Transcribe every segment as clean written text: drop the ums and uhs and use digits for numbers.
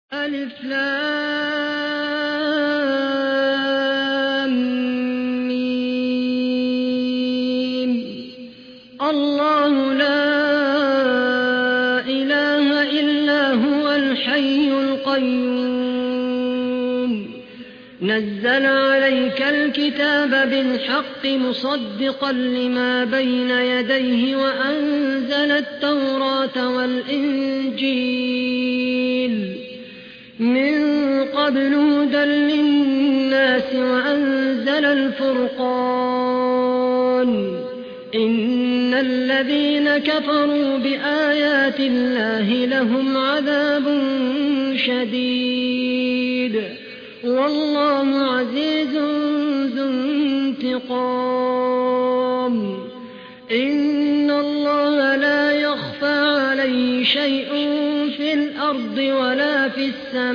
ألف لام ميم. الله لا إله إلا هو الحي القيوم نزل عليك الكتاب بالحق مصدقا لما بين يديه وأنزل التوراة والإنجيل من قبل هدى للناس وأنزل الفرقان إن الذين كفروا بآيات الله لهم عذاب شديد والله عزيز ذو انتقام إن الله لا يخفى عليه شيء في الأرض ولا في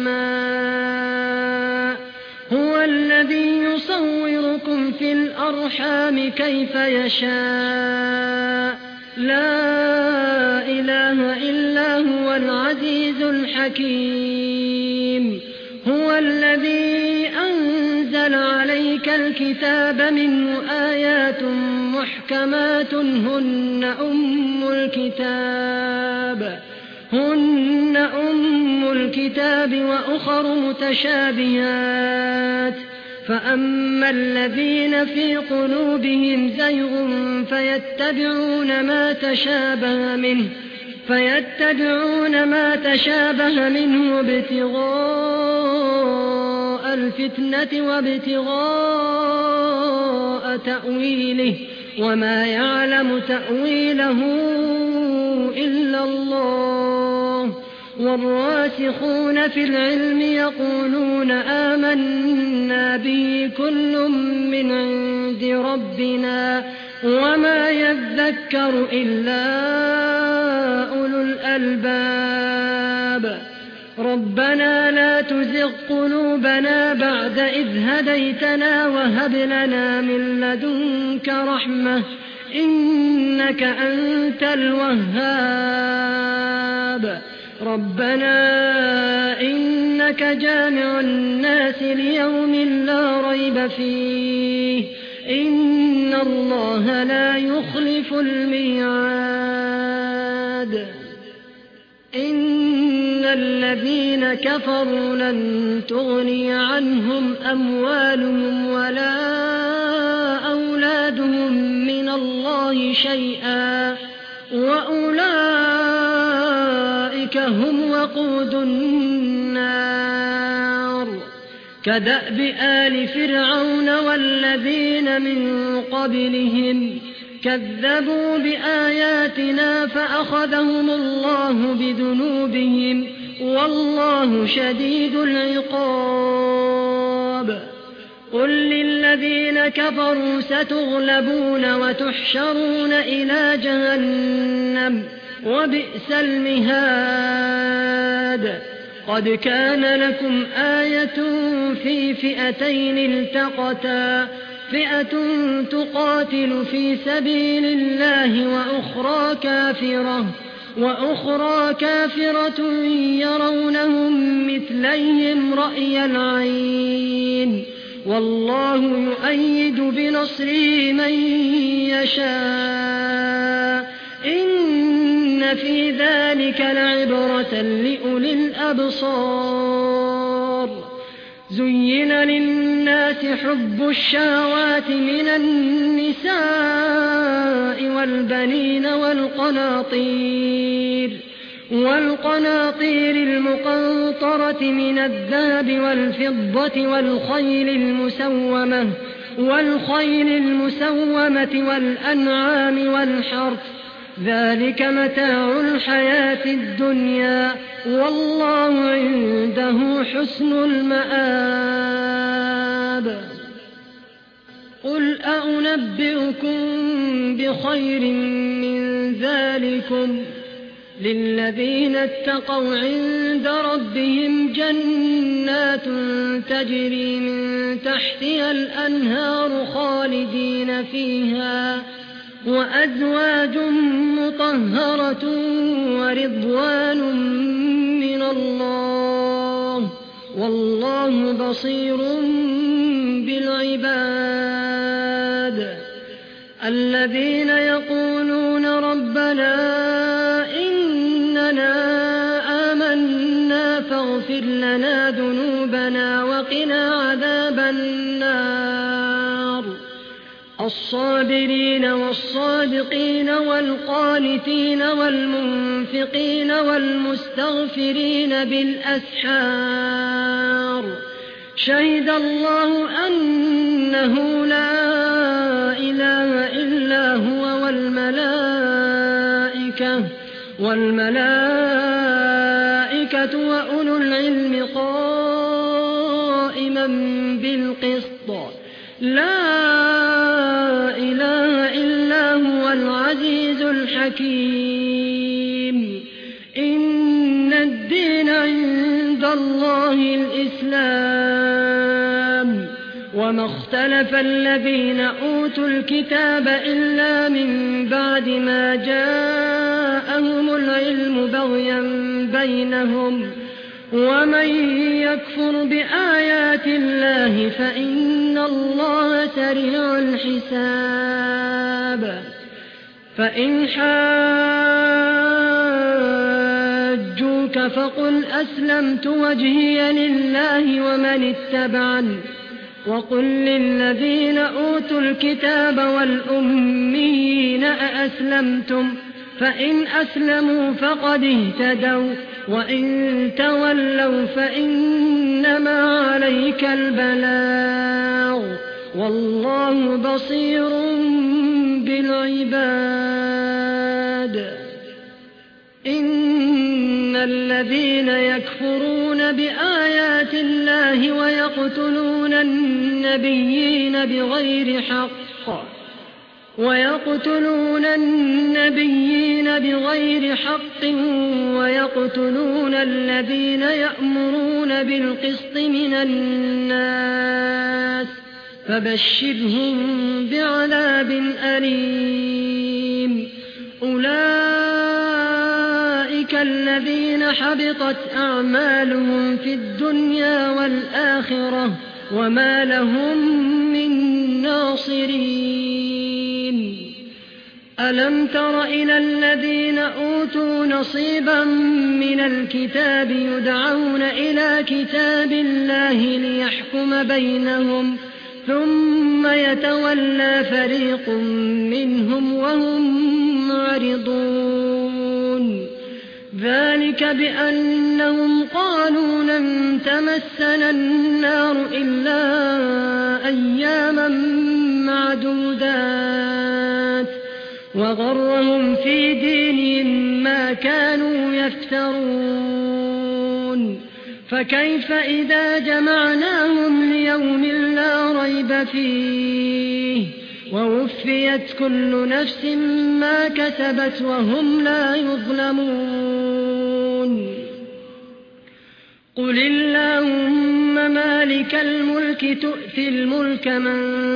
السماء هو الذي يصوركم في الأرحام كيف يشاء لا إله إلا هو العزيز الحكيم هو الذي أنزل عليك الكتاب منه آيات محكمات هن أم الكتاب وأخر متشابهات فأما الذين في قلوبهم زيغ فيتبعون ما تشابه منه ابتغاء الفتنة وابتغاء تأويله وما يعلم تأويله إلا الله والراسخون في العلم يقولون آمنا به كل من عند ربنا وما يذكر إلا أولو الألباب ربنا لا تزغ قلوبنا بعد إذ هديتنا وهب لنا من لدنك رحمة إنك أنت الوهاب ربنا إنك جامع الناس ليوم لا ريب فيه إن الله لا يخلف الميعاد إن الذين كفروا لن تغني عنهم أموالهم ولا أولادهم من الله شيئا وأولئك هم وقود النار كدأب آل فرعون والذين من قبلهم كذبوا بآياتنا فأخذهم الله بذنوبهم والله شديد العقاب قل للذين كفروا ستغلبون وتحشرون إلى جهنم وبئس المهاد قد كان لكم آية في فئتين التقتا فئة تقاتل في سبيل الله وأخرى كافرة يرونهم مثليهم رأي العين والله يؤيد بنصره من يشاء إن في ذلك لعبرة لأولي الأبصار زين للناس حب الشهوات من النساء والبنين والقناطير المقنطرة من الذهب والفضة والخيل المسومة والأنعام والحرث ذلك متاع الحياة الدنيا والله عنده حسن المآب قل أنبئكم بخير من ذلكم للذين اتقوا عند ربهم جنات تجري من تحتها الأنهار خالدين فيها وأزواج مطهرة ورضوان من الله والله بصير بالعباد الذين يقولون ربنا إننا آمنا فاغفر لنا ذنوبنا وقنا عذاب النار الصابرين والصادقين والقانتين والمنفقين والمستغفرين بالأسحار شهد الله أنه لا إله إلا هو والملائكة وأولو العلم قائما بالقسط لا إله إلا هو العزيز الحكيم إن الدين عند الله الإسلام وما اختلف الذين أوتوا الكتاب إلا من بعد ما جاءهم العلم بغيا بينهم ومن يكفر بآيات الله فإن الله سريع الحساب فإن حاجوك فقل أسلمت وجهي لله ومن اتبعني وقل للذين أوتوا الكتاب والأميين أأسلمتم فإن أسلموا فقد اهتدوا وإن تولوا فإنما عليك البلاغ والله بصير بالعباد إن الذين يكفرون بآيات الله ويقتلون النبيين بغير حق ويقتلون الذين يأمرون بالقسط من الناس فبشرهم بعذاب أليم أولئك الذين حبطت أعمالهم في الدنيا والآخرة وما لهم من ناصرين ألم تر إلى الذين أوتوا نصيبا من الكتاب يدعون إلى كتاب الله ليحكم بينهم ثم يتولى فريق منهم وهم معرضون ذلك بأنهم قالوا لن تمسنا النار إلا أياما معدودات وغرهم في دينهم ما كانوا يفترون فكيف إذا جمعناهم ليوم لا ريب فيه ووفيت كل نفس ما كسبت وهم لا يظلمون قل اللهم مالك الملك تؤتي الملك من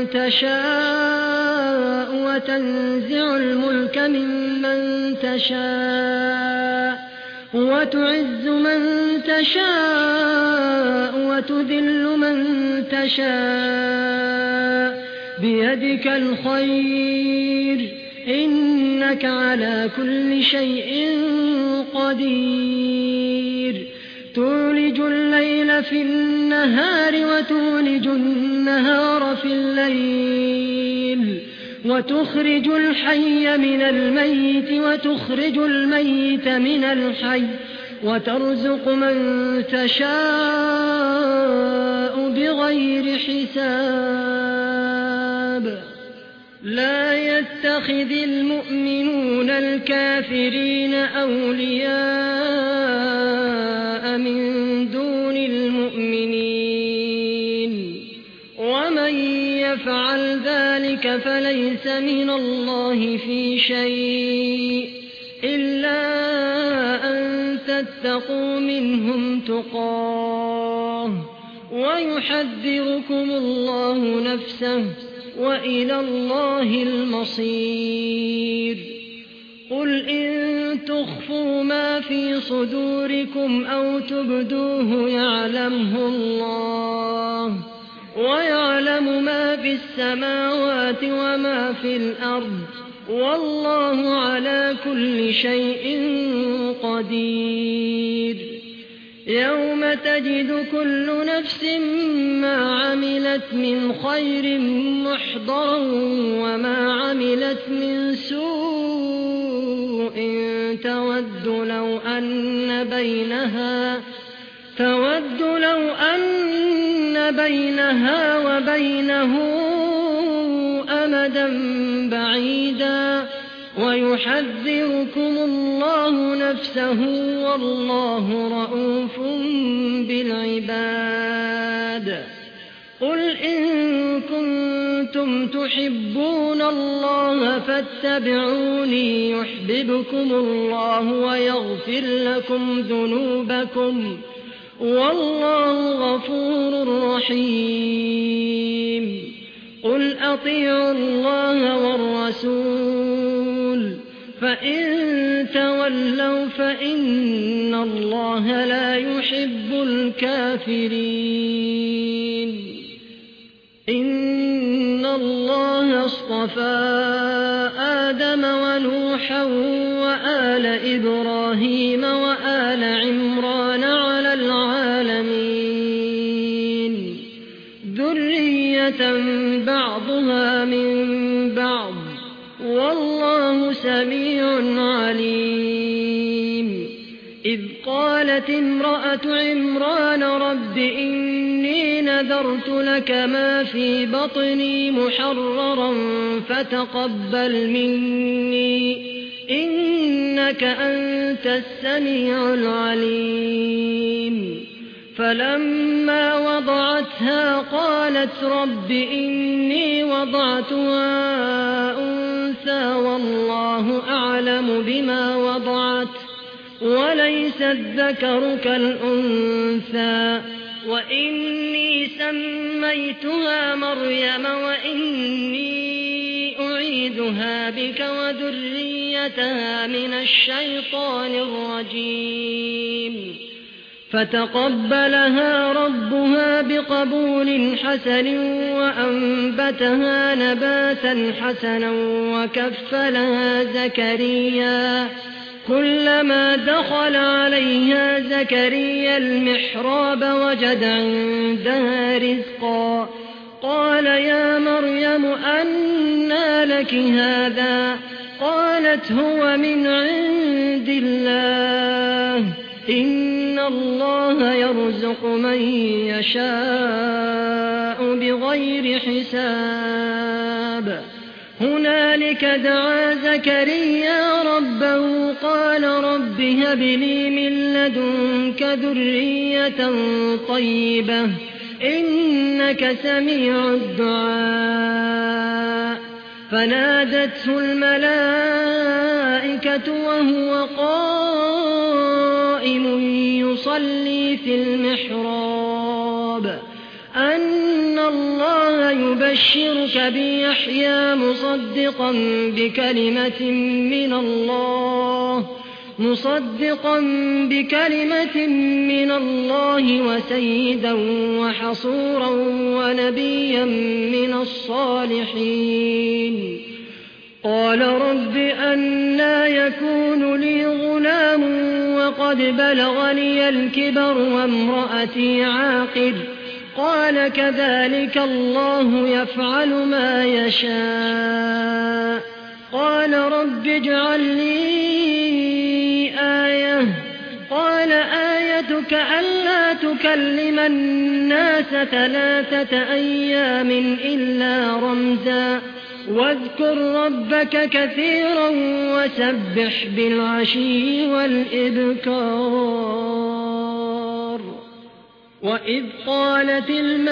تشاء وتنزع الملك ممن تشاء وتعز من تشاء وتذل من تشاء بيدك الخير إنك على كل شيء قدير تولج الليل في النهار وتولج النهار في الليل وتخرج الحي من الميت وتخرج الميت من الحي وترزق من تشاء بغير حساب لا يتخذ المؤمنون الكافرين أولياء من دون المؤمنين ومن يفعل ذلك فليس من الله في شيء إلا أن تتقوا منهم تقاه ويحذركم الله نفسه وإلى الله المصير قل إن تخفوا ما في صدوركم أو تبدوه يعلمه الله ويعلم ما في السماوات وما في الأرض والله على كل شيء قدير. يوم تجد كل نفس ما عملت من خير محضرا وما عملت من سوء تود لو أن بينها وبينه أمدا بعيدا ويحذركم الله نفسه والله رءوف بالعباد. قل إن كنتم تحبون الله فاتبعوني يحببكم الله ويغفر لكم ذنوبكم والله غفور رحيم. قل أطيعوا الله والرسول فإن تولوا فإن الله لا يحب الكافرين. إن الله اصطفى آدم ونوحا وآل إبراهيم وآل عمران على العالمين ذرية بعضها من بعض والله سميع عليم. إذ قالت امرأة عمران رب إني نذرت لك ما في بطني محررا فتقبل مني إنك أنت السميع العليم. فلما وضعتها قالت رب إني وضعتها أنثى والله أعلم بما وضعت وليس الذكر كالأنثى وإني سميتها مريم وإني أعيذها بك وذريتها من الشيطان الرجيم. فتقبلها ربها بقبول حسن وأنبتها نباتا حسنا وكفلها زكريا. كلما دخل عليها زكريا المحراب وجد عندها رزقا قال يا مريم أنى لك هذا؟ قالت هو من عند الله إن الله يرزق من يشاء بغير حساب. هنالك دعا زكريا ربه قال رب هب لي من لدنك ذرية طيبة إنك سميع الدعاء. فنادته الملائكة وهو قائم يصلي في المحراب أن الله يبشرك بيحيى مصدقا بكلمة من الله وسيدا وحصورا ونبيا من الصالحين. قال رب أنى يكون لي غلام وقد بلغني الكبر وامرأتي عاقر؟ قال كذلك الله يفعل ما يشاء. قال رب اجعل لي آية. قال آيتك ألا تكلم الناس 3 أيام إلا رمزا واذكر ربك كثيرا وسبح بالعشي والإبكار. وإذ قالت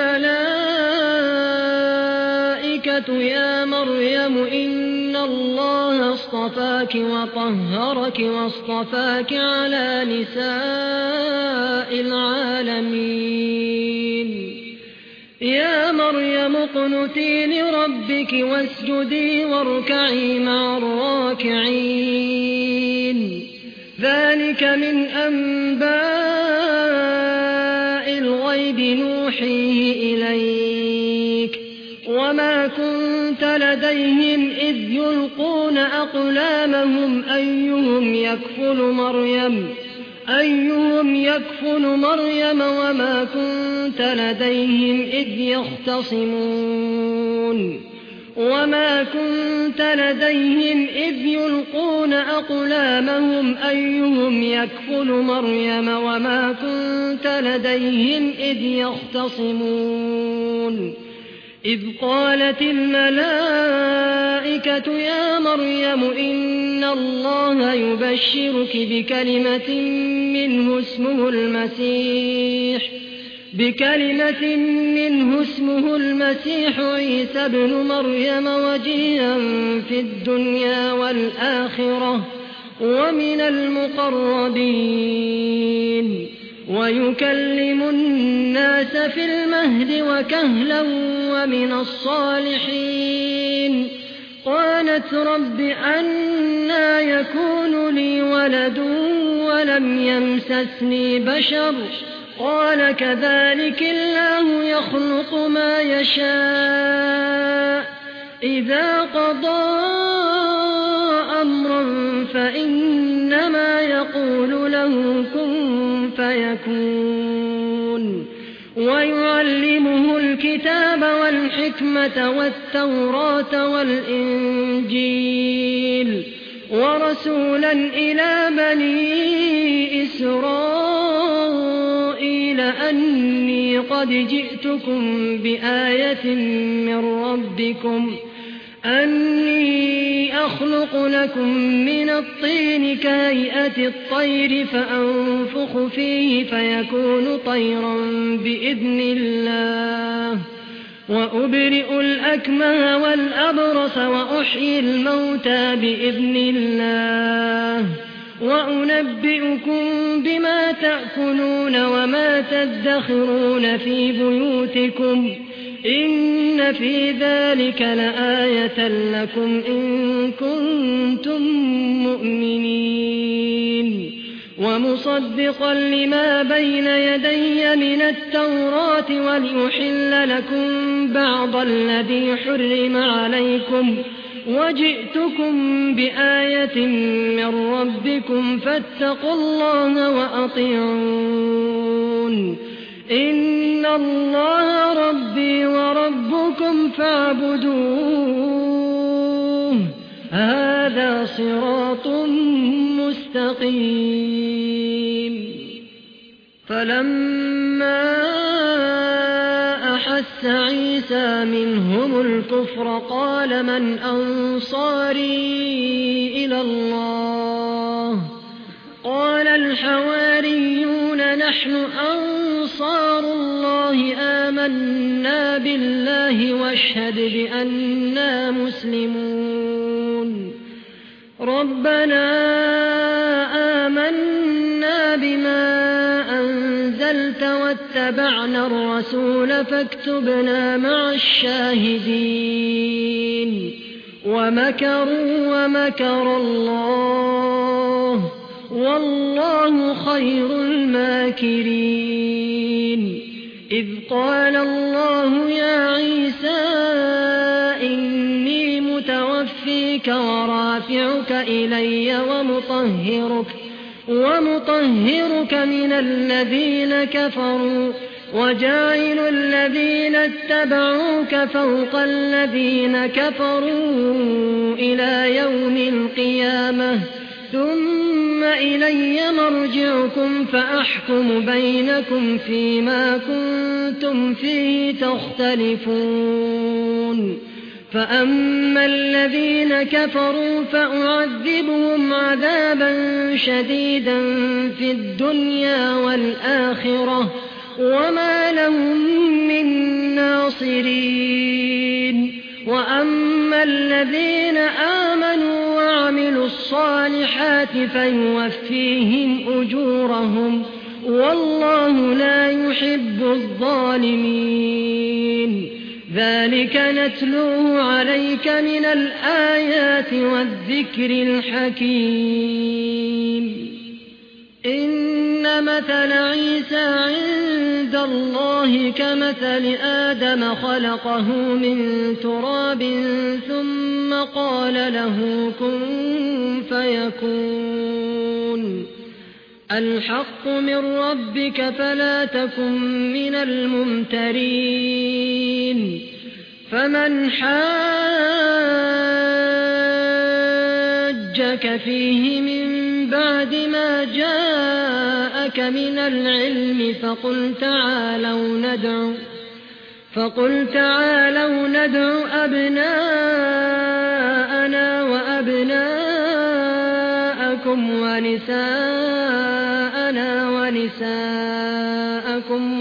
الملائكة يا مريم إن الله اصطفاك وطهرك واصطفاك على نساء العالمين. يا مريم اقنتي لربك واسجدي واركعي مع الراكعين ذلك من أنباء الغيب نوحيه إليك وما كنت لديهم إذ يلقون أقلامهم أيهم يكفل مريم وما كنت لديهم إذ يختصمون وما كنت لديهم إذ يلقون أقلامهم أيهم يكفل مريم وما كنت لديهم إذ يختصمون إذ قالت الملائكة يا مريم إن الله يبشرك بكلمة منه اسمه المسيح عيسى ابن مريم وجيها في الدنيا والآخرة ومن المقربين ويكلم الناس في المهد وكهلا ومن الصالحين قالت رب أنى يكون لي ولد ولم يمسسني بشر قال كذلك الله يخلق ما يشاء إذا قضى أمرا فإنما يقول له كن فيكون ويعلمه الكتاب والحكمة والتوراة والإنجيل ورسولا إلى بني إسرائيل أني قد جئتكم بآية من ربكم أني أخلق لكم من الطين كهيئة الطير فأنفخ فيه فيكون طيرا بإذن الله وأبرئ الأكمه والأبرص وأحيي الموتى بإذن الله وأنبئكم بما تأكلون وما تدخرون في بيوتكم إن في ذلك لآية لكم إن كنتم مؤمنين ومصدقا لما بين يدي من التوراة ولأحل لكم بعض الذي حرم عليكم وجئتكم بآية من ربكم فاتقوا الله وأطيعون إن الله ربي وربكم فاعبدوه هذا صراط مستقيم فلما أحس عيسى منهم الكفر قال من أنصاري إلى الله قال الحواريون نحن أنصار الله آمنا بالله واشهد بأننا مسلمون ربنا آمنا بما أنزلت واتبعنا الرسول فاكتبنا مع الشاهدين ومكروا ومكر الله والله خير الماكرين إذ قال الله يا عيسى إني متوفيك ورافعك إلي ومطهرك من الذين كفروا وجاعل الذين اتبعوك فوق الذين كفروا إلى يوم القيامة ثم إلي مرجعكم فأحكم بينكم فيما كنتم فيه تختلفون فأما الذين كفروا فأعذبهم عذابا شديدا في الدنيا والآخرة وما لهم من ناصرين وأما الذين آمنوا وعملوا الصالحات فيوفيهم أجورهم والله لا يحب الظالمين ذلك نتلوه عليك من الآيات والذكر الحكيم إن مثل عيسى عند الله كمثل آدم خلقه من تراب ثم قال له كن فيكون الحق من ربك فلا تكن من الممترين فمن حاجك فيه من بعد ما جاءك من العلم فقل تعالوا ندع أبناءنا وأبناءكم ونساءنا ونساءكم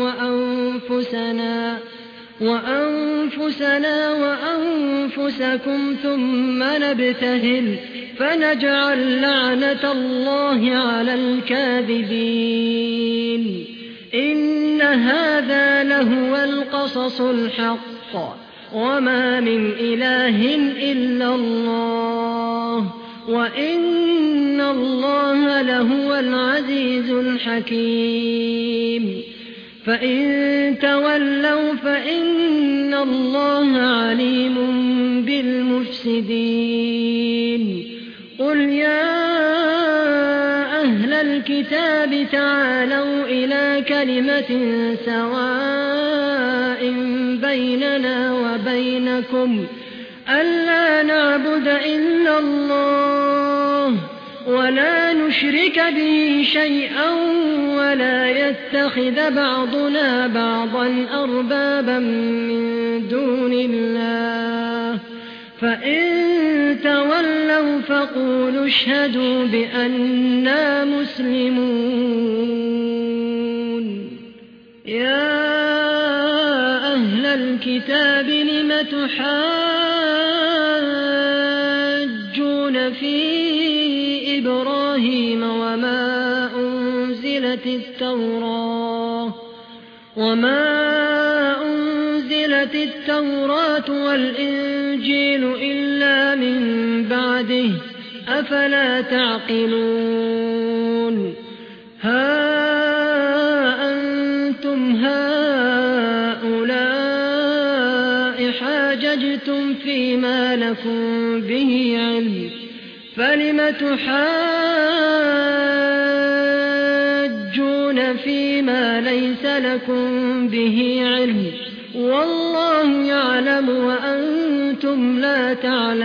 وأنفسنا وأنفسكم ثم نبتهل فنجعل لعنة الله على الكاذبين إن هذا لهو القصص الحق وما من إله إلا الله وإن الله لهو العزيز الحكيم فإن تولوا فإن الله عليم بالمفسدين قل يا أهل الكتاب تعالوا إلى كلمة سواء بيننا وبينكم ألا نعبد إلا الله ولا نشرك به شيئا ولا يتخذ بعضنا بعضا أربابا من دون الله فإن تولوا فقولوا اشهدوا بأننا مسلمون يا أهل الكتاب لم تحاجون في إبراهيم وما أنزلت التوراة والإنجيل إلا من بعده أفلا تعقلون ها أنتم هؤلاء حاججتم فيما لكم به علم فلم تحاجون فيما ليس لكم به علم والله يعلم وأنتم لا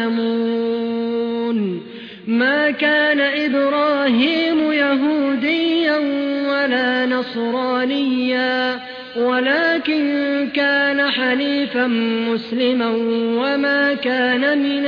تعلمون ما كان إبراهيم يهوديا ولا نصرانيا ولكن كان حنيفا مسلما وما كان من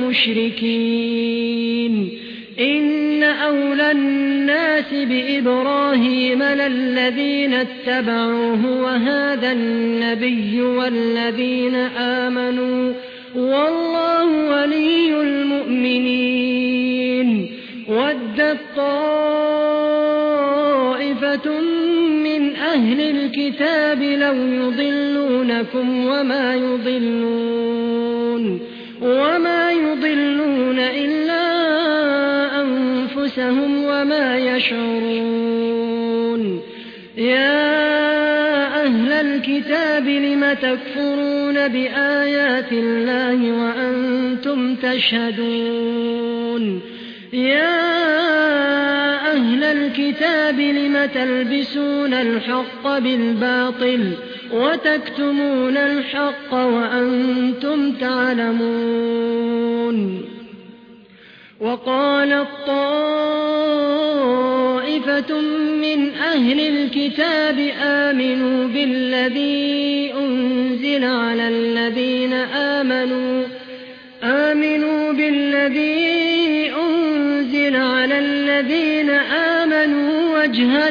المشركين إن أولى الناس بإبراهيم للذين اتبعوه وهذا النبي والذين آمنوا والله ولي المؤمنين ودت طائفة من أهل الكتاب لو يضلونكم وما يضلون إلا أنفسهم وما يشعرون يا أهل الكتاب لم تكفرون بآيات الله وأنتم تشهدون يا أهل الكتاب لم تلبسون الحق بالباطل وتكتمون الحق وأنتم تعلمون وقالت طائفة من أهل الكتاب آمنوا بالذي أنزل على الذين آمنوا وجه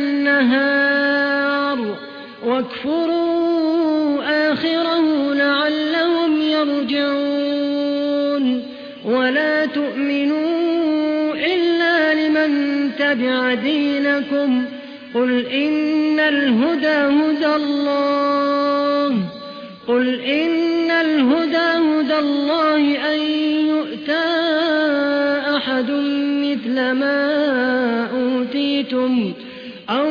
النهار واكفروا آخره لعلهم يرجعون ولا تؤمنوا إلا لمن تبع دينكم قل إن الهدى هدى الله قل إن الهدى هدى الله أن يؤتى أحد مثل ما أوتيتم أو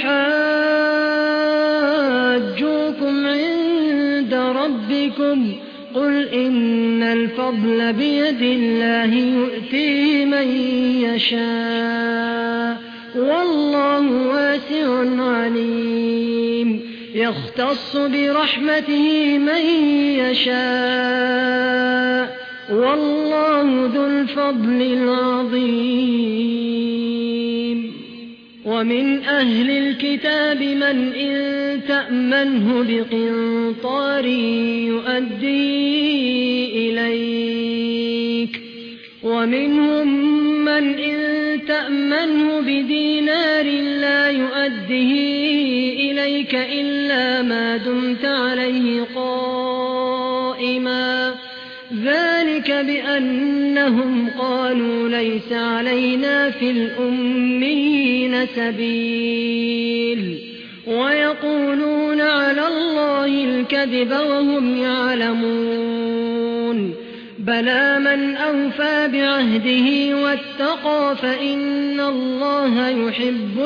يحاجوكم عند ربكم قل إن الفضل بيد الله يؤتيه من يشاء والله واسع عليم يختص برحمته من يشاء والله ذو الفضل العظيم ومن أهل الكتاب من إن تأمنه بقنطار يؤدي إليك ومنهم من إن تأمنه بدينار لا يؤديه إليك إلا ما دمت عليه قائما ذلك بأنهم قالوا ليس علينا في الأميين سبيل ويقولون على الله الكذب وهم يعلمون بلى من أوفى بعهده واتقى فإن الله يحب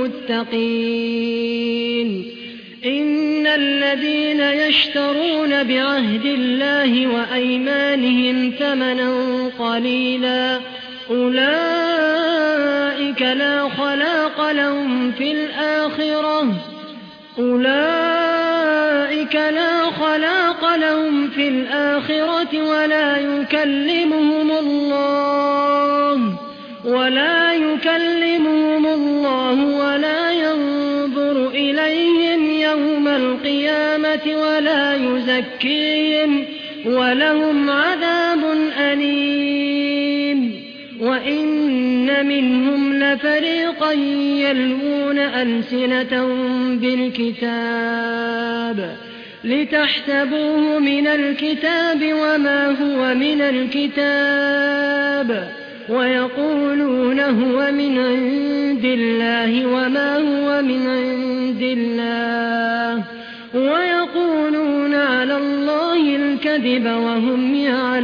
المتقين إن الذين يشترون بعهد الله وأيمانهم ثمنا قليلا أولئك لا خلاق لهم في الآخرة ولا يكلمهم الله ولا ينظر إليهم يوم القيامة ولا يزكيهم ولهم عذاب أليم وإن منهم لفريقا يلوون ألسنتهم بالكتاب لتحسبوه من الكتاب وما هو من الكتاب ويقولون هو من عند الله وما هو من عند الله ويقولون على الله الكذب وهم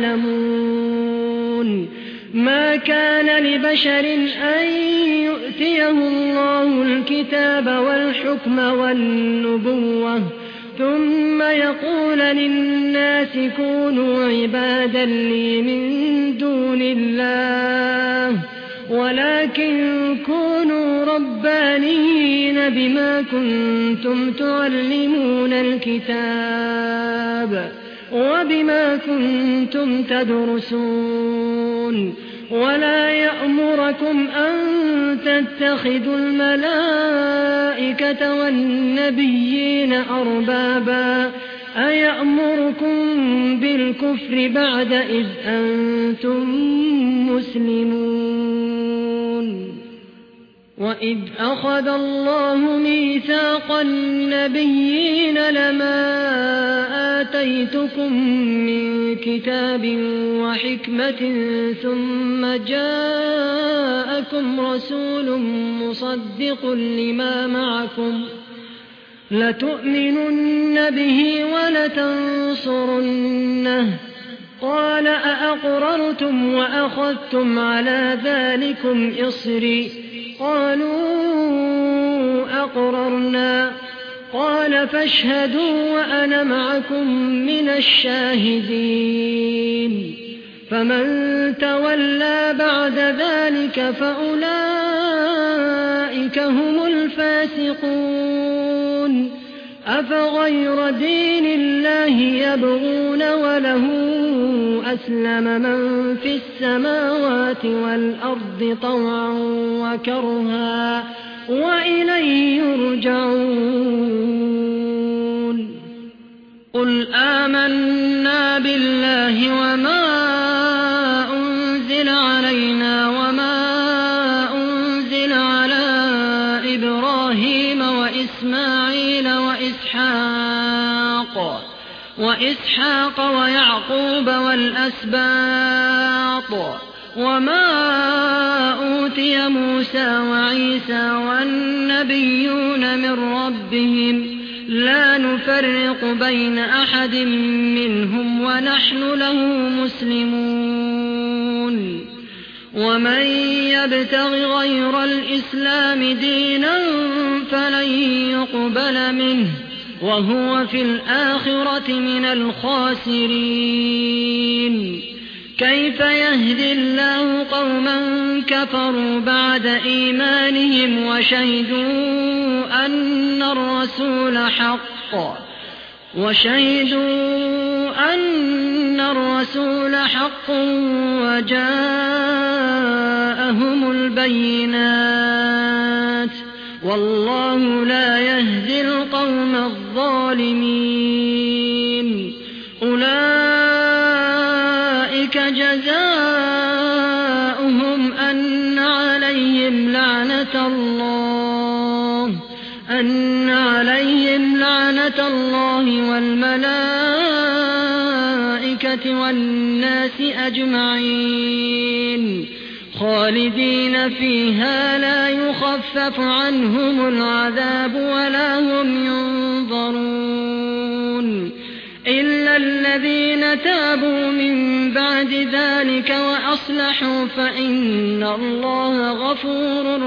يعلمون ما كان لبشر أن يؤتيه الله الكتاب والحكم والنبوة ثم يقول للناس كونوا عبادا لي من دون الله ولكن كونوا ربانيين بما كنتم تعلمون الكتاب وبما كنتم تدرسون ولا يأمركم أن تتخذوا الملائكة والنبيين أربابا أيأمركم بالكفر بعد إذ أنتم مسلمون وإذ أخذ الله ميثاق النبيين لما آتيتكم من كتاب وحكمة ثم جاءكم رسول مصدق لما معكم لتؤمنن به ولتنصرنه قال أأقررتم وأخذتم على ذلكم إصري قالوا أقررنا قال فاشهدوا وأنا معكم من الشاهدين فمن تولى بعد ذلك فأولئك هم الفاسقون أفغير دين الله يبغون وله أسلم من في السماوات والأرض طوعا وكرها وإليه يرجعون قل آمنا بالله وما أنزل علينا وما أنزل على إبراهيم وإسماعيل وإسحاق ويعقوب والأسباط وما أوتي موسى وعيسى والنبيون من ربهم لا نفرق بين أحد منهم ونحن له مسلمون ومن يبتغ غير الإسلام دينا فلن يقبل منه وهو في الآخرة من الخاسرين كيف يهدي الله قوما كفروا بعد إيمانهم وشهدوا أن الرسول حق وجاءهم البينات والله لا يهدي القوم الظالمين أولئك جزاؤهم أن عليهم لعنة الله والملائكة والناس أجمعين خالدين فيها لا يخفف عنهم العذاب ولا هم ينظرون إلا الذين تابوا من بعد ذلك وأصلحوا فإن الله غفور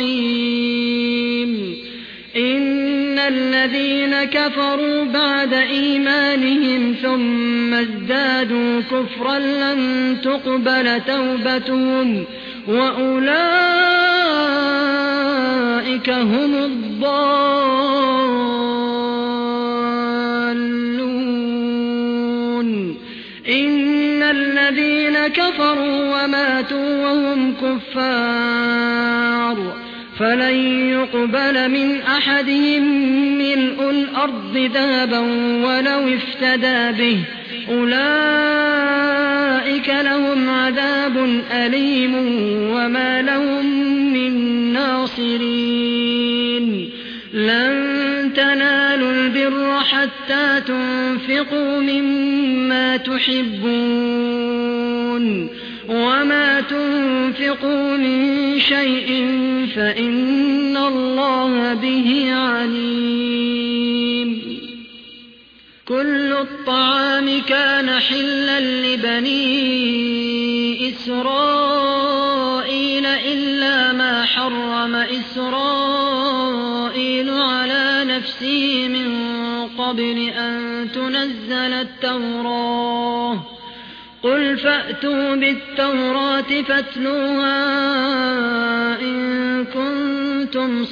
رحيم إن الذين كفروا بعد إيمانهم ثم ازدادوا كفرا لن تقبل توبتهم وأولئك هم الضالون إن الذين كفروا وماتوا وهم كفار فلن يقبل من أحدهم ملء الأرض ذهبا ولو افتدى به أولئك لهم عذاب أليم وما لهم من ناصرين لن تنالوا البر حتى تنفقوا مما تحبون وما تنفقوا من شيء فإن الله به عليم كل الطعام كان حلا لبني إسرائيل إلا ما حرم إسرائيل على نفسه من قبل أن تنزل التوراة قل فأتوا بالتوراة فاتلوها إن كنتم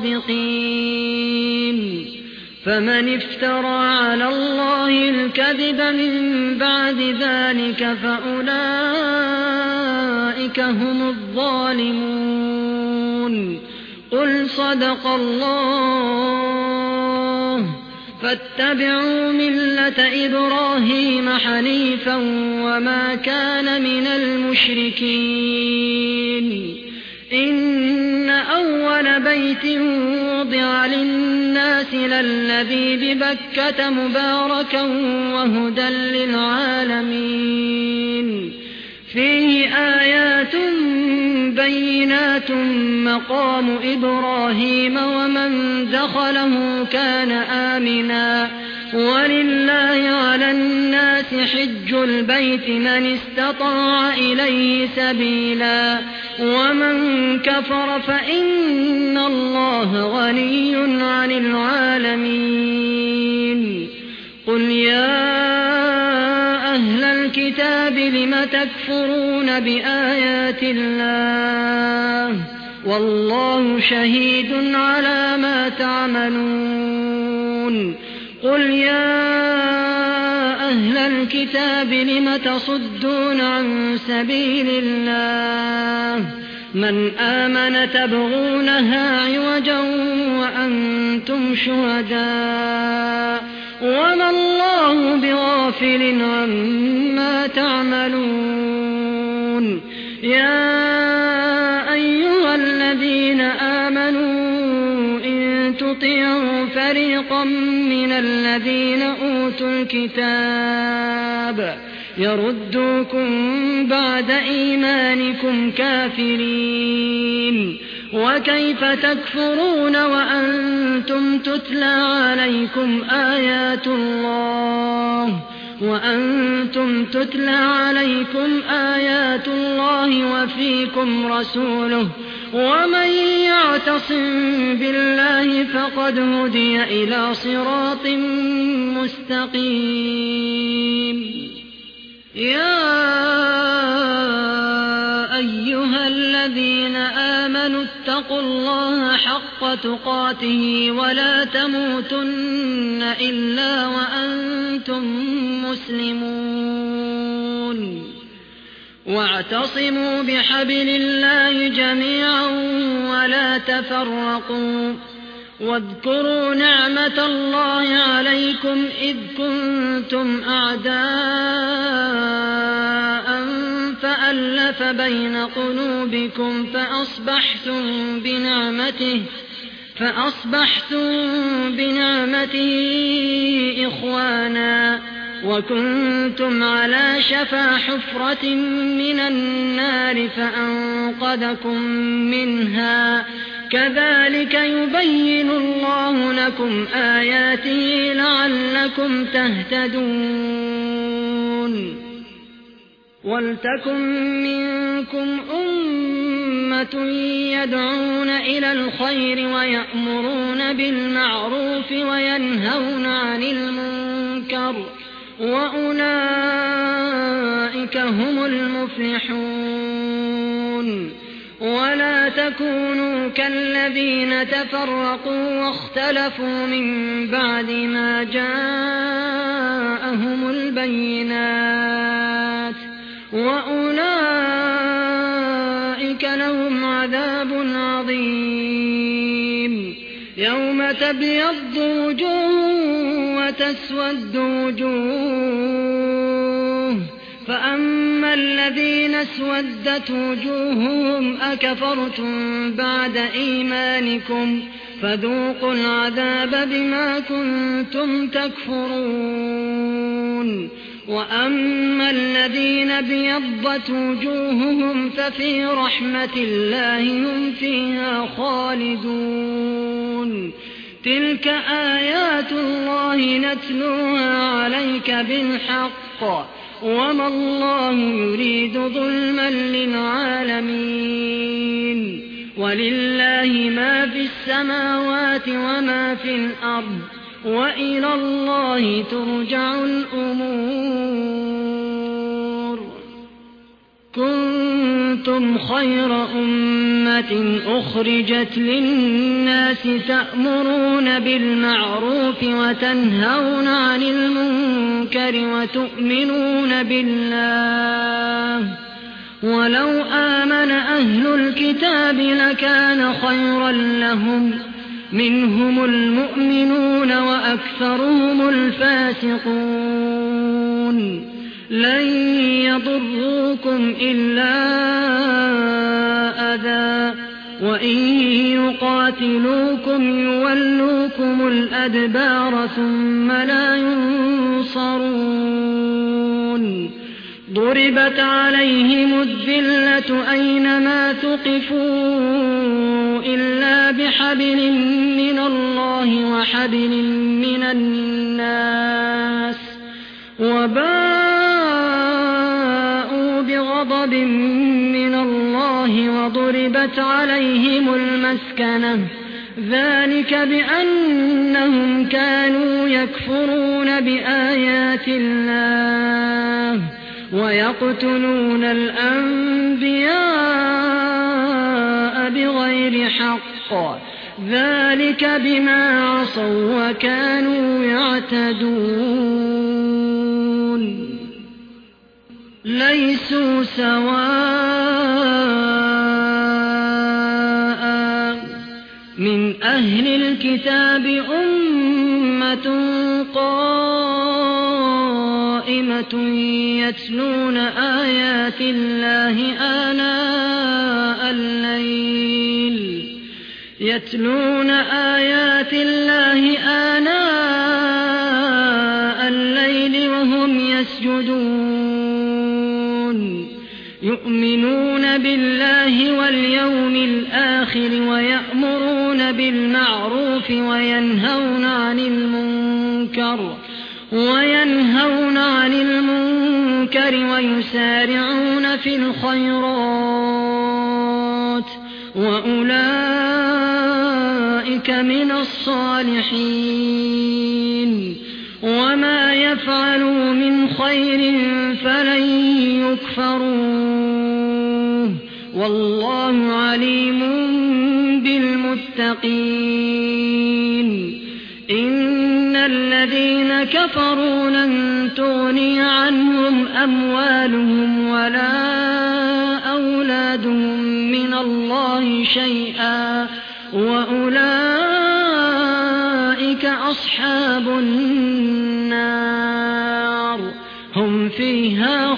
صادقين فمن افترى على الله الكذب من بعد ذلك فأولئك هم الظالمون قل صدق الله فاتبعوا ملة إبراهيم حنيفا وما كان من المشركين إن أول بيت وضع للناس للذي ببكة مباركا وهدى للعالمين فيه آيات بينات مقام إبراهيم ومن دخله كان آمنا ولله على الناس حج البيت من استطاع إليه سبيلا ومن كفر فإن الله غني عن العالمين قل يا أهل الكتاب لم تكفرون بآيات الله والله شهيد على ما تعملون قل يا أهل الكتاب لم تصدون عن سبيل الله من آمن تبغونها عوجا وأنتم شهداء وما الله بغافل عما تعملون يا أيها الذين آمنوا إن تطيعوا فريقا من الذين أوتوا الكتاب يردوكم بعد إيمانكم كافرين وكيف تكفرون وأنتم تتلى عليكم آيات الله وفيكم رسوله ومن يعتصم بالله فقد هدي إلى صراط مستقيم. يا أيها الذين آمنوا اتقوا الله حق تقاته ولا تموتن إلا وأنتم مسلمون واعتصموا بحبل الله جميعا ولا تفرقوا واذكروا نعمة الله عليكم إذ كنتم أعداء فألف بين قلوبكم فأصبحتم بنعمته إخوانا وكنتم على شفا حفرة من النار فأنقذكم منها كذلك يبين الله لكم آياته لعلكم تهتدون. ولتكن منكم أمة يدعون إلى الخير ويأمرون بالمعروف وينهون عن المنكر وأولئك هم المفلحون. ولا تكونوا كالذين تفرقوا واختلفوا من بعد ما جاءهم البينات وأولئك لهم عذاب عظيم. يوم تبيض وجوه وتسود وجوه فأما الذين اسودت وجوههم أكفرتم بعد إيمانكم فذوقوا العذاب بما كنتم تكفرون. وأما الذين ابيضت وجوههم ففي رحمة الله هم فيها خالدون. تلك آيات الله نتلوها عليك بالحق وما الله يريد ظلما للعالمين. ولله ما في السماوات وما في الأرض وإلى الله ترجع الأمور. كنتم خير أمة أخرجت للناس تأمرون بالمعروف وتنهون عن المنكر وتؤمنون بالله. ولو آمن أهل الكتاب لكان خيرا لهم منهم المؤمنون وأكثرهم الفاسقون. لن يضروكم إلا أذى وإن يقاتلوكم يولوكم الأدبار ثم لا ينصرون. ضربت عليهم الذلة أينما ثقفوا إلا بحبل من الله وحبل من الناس وباءوا بغضب من الله وضربت عليهم المسكنة ذلك بأنهم كانوا يكفرون بآيات الله ويقتلون الأنبياء بغير حق ذلك بما عصوا وكانوا يعتدون. ليسوا سواء من أهل الكتاب أمة قائمة يتلون آيات الله آناء الليل وهم يسجدون يؤمنون بالله واليوم الآخر ويأمرون بالمعروف وينهون عن المنكر ويسارعون في الخيرات وأولئك من الصالحين وما يفعلوا من خير فلن يكفروه والله عليم بالمتقين إن الذين كفروا لن تغني عنهم أموالهم ولا أولادهم من الله شيئا وأولئك أصحاب النار هم فيها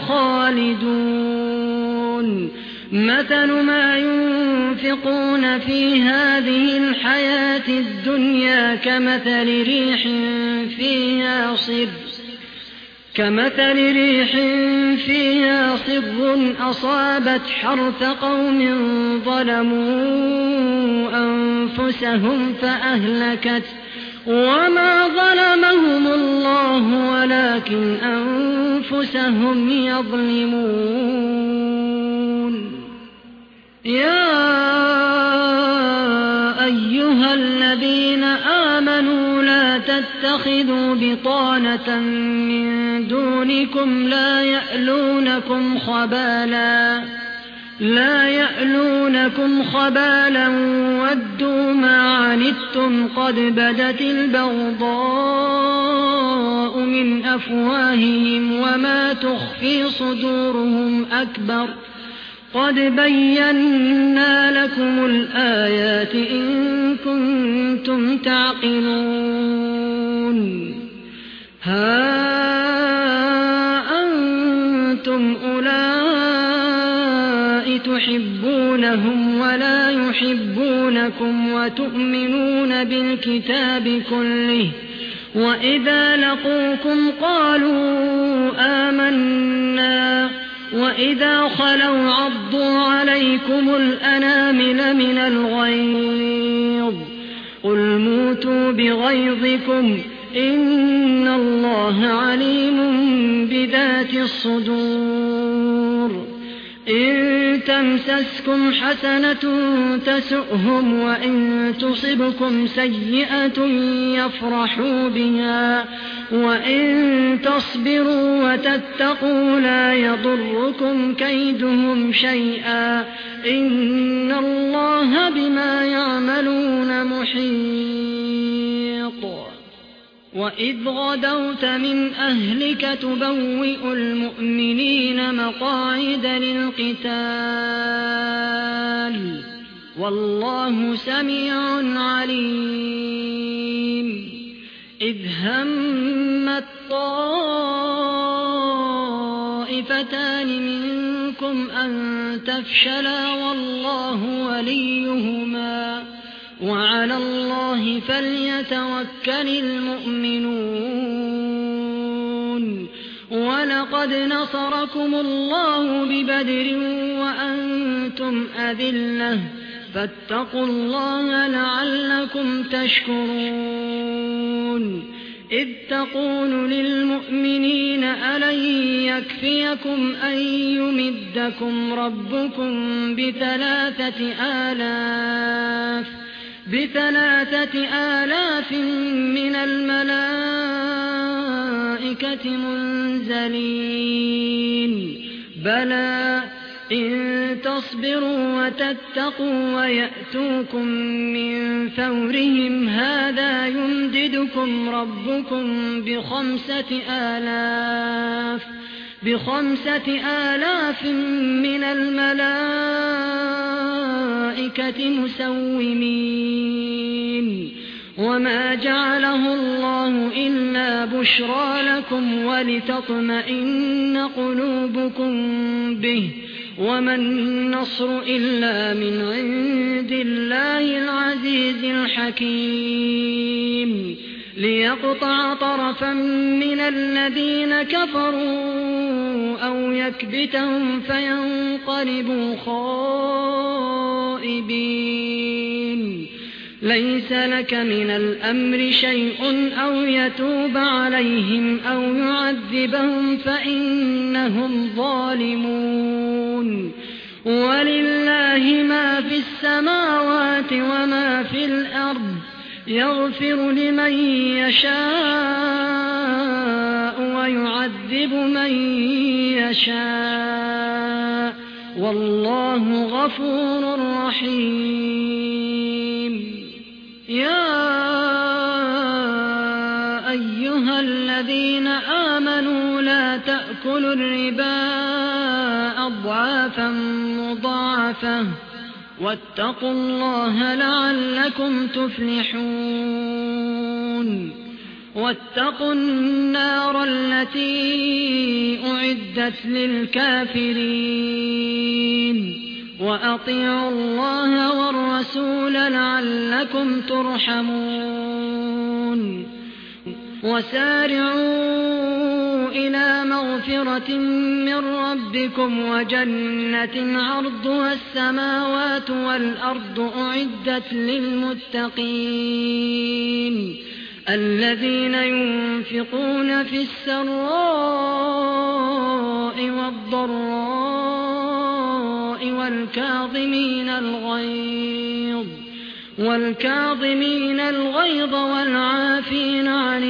خالدون مثل ما ينفقون في هذه الحياة الدنيا كمثل ريح فيها صر أصابت حرث قوم ظلموا أنفسهم فأهلكت وما ظلمهم الله ولكن أنفسهم يظلمون يا أيها الذين آمنوا لا تتخذوا بطانة من دونكم لا يألونكم خبالا ودوا ما عنتم قد بدت البغضاء من أفواههم وما تخفي صدورهم أكبر قد بينا لكم الآيات إن كنتم تعقلون ها أنتم أولئك تحبونهم ولا يحبونكم وتؤمنون بالكتاب كله وإذا لقوكم قالوا آمنا وإذا خلوا عضوا عليكم الأنامل من الغيظ قل موتوا بغيظكم إن الله عليم بذات الصدور إن تمسسكم حسنة تسؤهم وإن تصبكم سيئة يفرحوا بها وإن تصبروا وتتقوا لا يضركم كيدهم شيئا إن الله بما يعملون محيط وإذ غدوت من أهلك تبوئ المؤمنين مقاعد للقتال والله سميع عليم إذ همت طائفتان منكم أن تفشلا والله وليهما وعلى الله فليتوكل المؤمنون ولقد نصركم الله ببدر وأنتم أذلة فاتقوا الله لعلكم تشكرون إذ تقول للمؤمنين ألن يكفيكم أن يمدكم ربكم ب3,000 من الملائكة منزلين بلى إن تصبروا وتتقوا ويأتوكم من فورهم هذا يمددكم ربكم ب5,000 من الملائكة مسومين وما جعله الله إلا بشرى لكم ولتطمئن قلوبكم به وما النصر إلا من عند الله العزيز الحكيم ليقطع طرفا من الذين كفروا أو يكبتهم فينقلبوا خائبين ليس لك من الأمر شيء أو يتوب عليهم أو يعذبهم فإنهم ظالمون ولله ما في السماوات وما في الأرض يغفر لمن يشاء ويعذب من يشاء والله غفور رحيم يا أيها الذين آمنوا لا تأكلوا الربا أضعافا مضاعفة واتقوا الله لعلكم تفلحون واتقوا النار التي أعدت للكافرين وأطيعوا الله والرسول لعلكم ترحمون وسارعوا إلى مغفرة من ربكم وجنة عرضها السماوات والأرض أعدت للمتقين الذين ينفقون في السراء والضراء والكاظمين الغيظ والعافين عن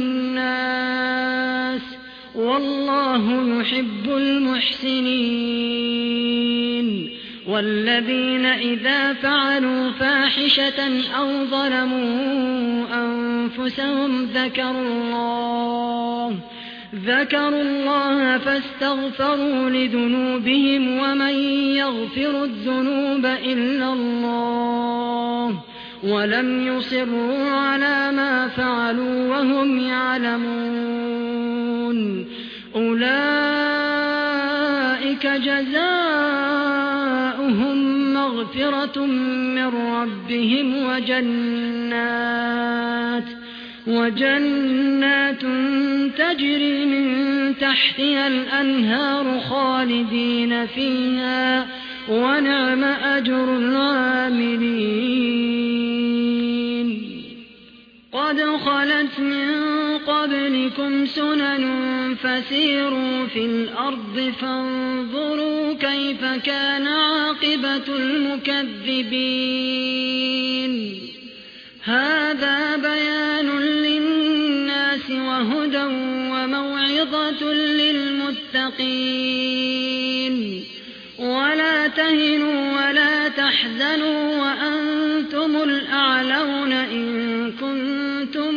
الناس والله يحب المحسنين والذين إذا فعلوا فاحشة أو ظلموا أنفسهم ذكروا الله فاستغفروا لذنوبهم ومن يغفر الذنوب إلا الله ولم يصروا على ما فعلوا وهم يعلمون أولئك جزاؤهم مغفرة من ربهم وجنات تجري من تحتها الأنهار خالدين فيها ونعم أجر العاملين قد خلت من قبلكم سنن فسيروا في الأرض فانظروا كيف كان عاقبة المكذبين هذا بيان للناس وهدى وموعظة للمتقين ولا تهنوا ولا تحزنوا وأنتم الأعلون إن كنتم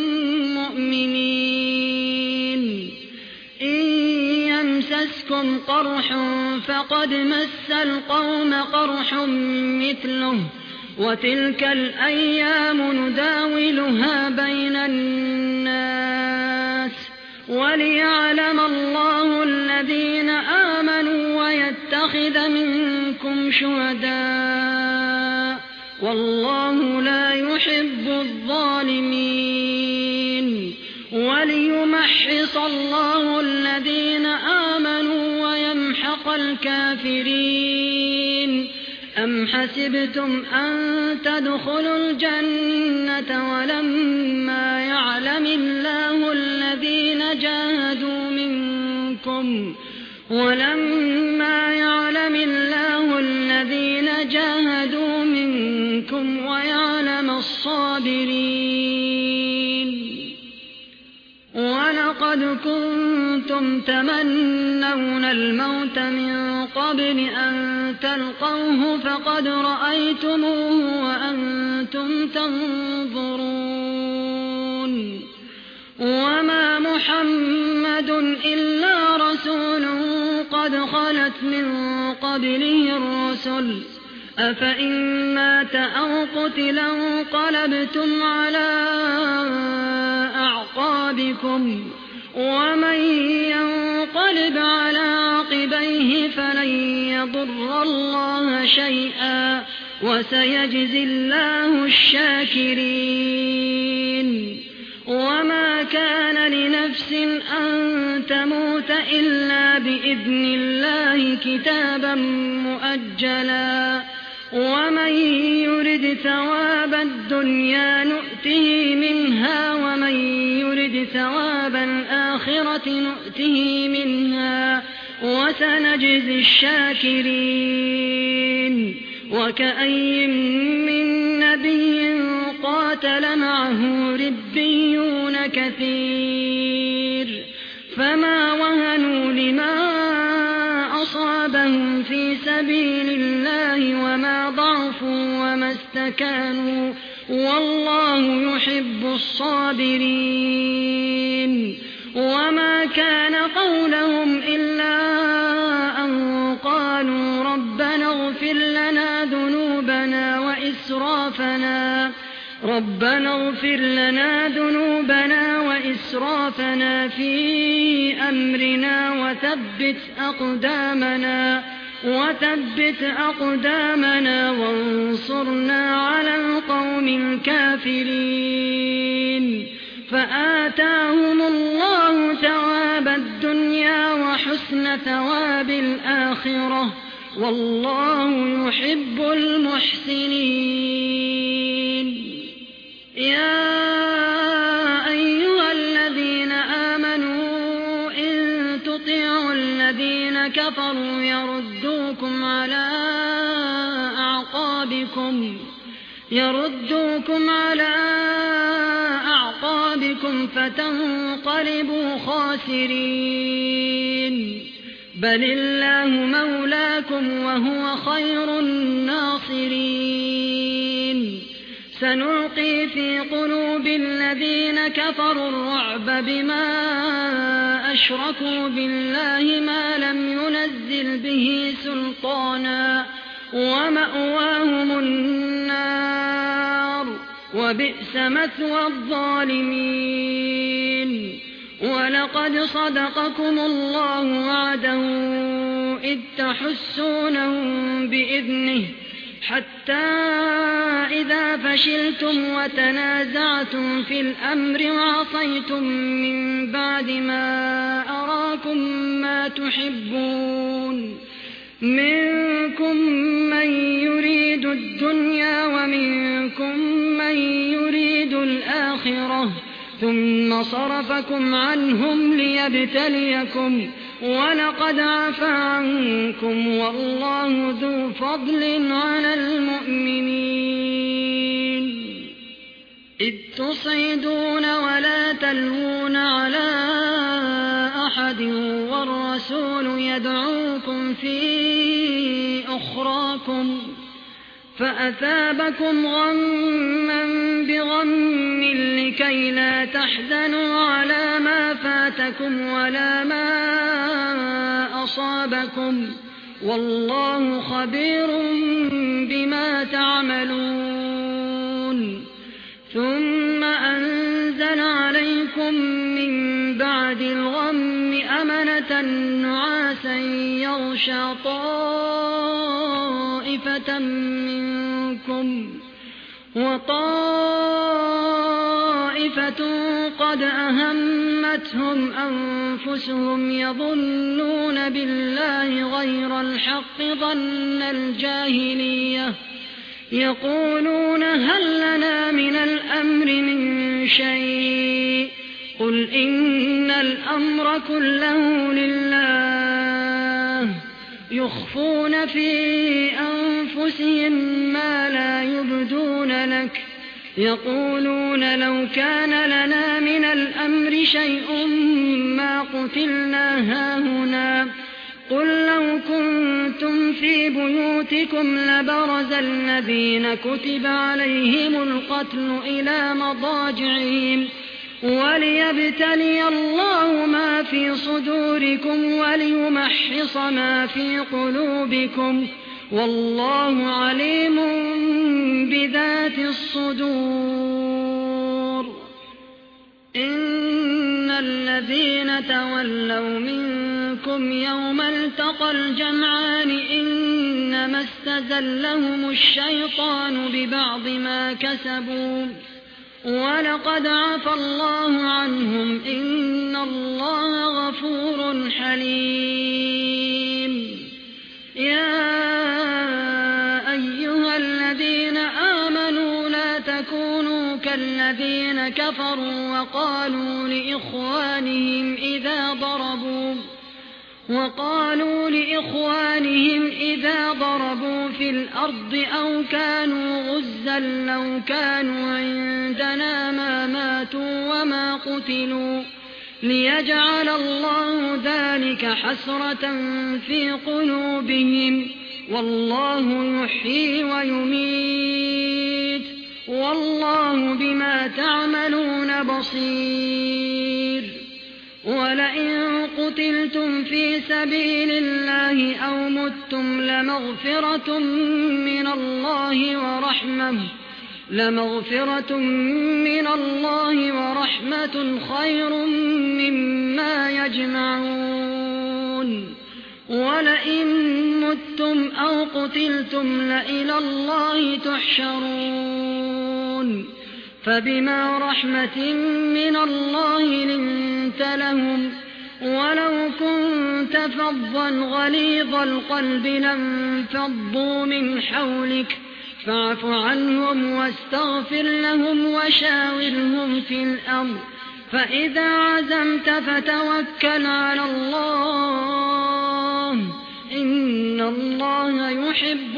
مؤمنين إن يمسسكم قرح فقد مس القوم قرح مثله وتلك الأيام نداولها بين الناس وليعلم الله الذين آمنوا ويتخذ منكم شهداء والله لا يحب الظالمين وليمحص الله الذين آمنوا ويمحق الكافرين أم حسبتم أن تدخلوا الجنة ولما يعلم الله الذين جاهدوا منكم ويعلم الصابرين ولقد كنتم تمنون الموت من قبل أن تلقوه فقد رأيتموه وأنتم تنظرون وما محمد إلا رسول قد خلت من قبله الرسل أفإن مات أو قتل انقلبتم على أعقابكم ومن ينقلب على عقبيه فلن يضر الله شيئا وسيجزي الله الشاكرين وما كان لنفس أن تموت إلا بإذن الله كتابا مؤجلا ومن يرد ثواب الدنيا نؤته منها ومن يرد ثواب الآخرة نؤته منها وسنجزي الشاكرين وكأي من نبي قاتل معه ربيون كثير فما وهنوا لما أصابهم في سبيل الله وما ضعفوا وما استكانوا والله يحب الصابرين وما كان قولهم إلا أن قالوا ربنا اغفر لنا ذنوبنا وإسرافنا في أمرنا وثبت أقدامنا وانصرنا على القوم الكافرين فآتاهم الله ثواب الدنيا وحسن ثواب الآخرة والله يحب المحسنين يا أيها الذين آمنوا إن تطيعوا الذين كفروا يردوكم على أعقابكم فتنقلبوا خاسرين بل الله مولاكم وهو خير الناصرين سنلقي في قلوب الذين كفروا الرعب بما أشركوا بالله ما لم ينزل به سلطانا ومأواهم النار وبئس مثوى الظالمين ولقد صدقكم الله وعده إذ تحسونهم بإذنه حتى إذا فشلتم وتنازعتم في الأمر وعصيتم من بعد ما أراكم ما تحبون منكم من يريد الدنيا ومنكم من يريد الآخرة ثم صرفكم عنهم ليبتليكم ولقد عفا عنكم والله ذو فضل على المؤمنين إذ تصعدون ولا تلوون على أحد والرسول يدعوكم في أخراكم فأثابكم غما بغم لكي لا تحزنوا على ما فاتكم ولا ما أصابكم والله خبير بما تعملون ثم أنزل عليكم من بعد الغم أمنة نعاسا يغشى طائفة منكم وطائفة قد أهمتهم أنفسهم يظنون بالله غير الحق ظن الجاهلية يقولون هل لنا من الأمر من شيء قل إن الأمر كله لله يخفون في أنفسهم ما لا يبدون لك يقولون لو كان لنا من الأمر شيء ما قتلنا هاهنا قل لو كنتم في بيوتكم لبرز الذين كتب عليهم القتل إلى مضاجعهم وليبتلي الله ما في صدوركم وليمحص ما في قلوبكم والله عليم بذات الصدور إن الذين تولوا منكم يوم التقى الجمعان إنما استزلهم الشيطان ببعض ما كسبوا ولقد عفى الله عنهم إن الله غفور حليم. يا أيها الذين آمنوا لا تكونوا كالذين كفروا وقالوا لإخوانهم إذا ضربوا في الأرض أو كانوا غزا لو كانوا عندنا ما ماتوا وما قتلوا ليجعل الله ذلك حسرة في قلوبهم والله يحيي ويميت والله بما تعملون بصير. ولئن قتلتم في سبيل الله أو متم لمغفرة من الله ورحمة خير مما يجمعون. ولئن متم أو قتلتم لإلى الله تحشرون. فبما رحمة من الله لنت لهم ولو كنت فظا غليظ القلب لانفضوا من حولك فاعف عنهم واستغفر لهم وشاورهم في الأمر فإذا عزمت فتوكل على الله إن الله يحب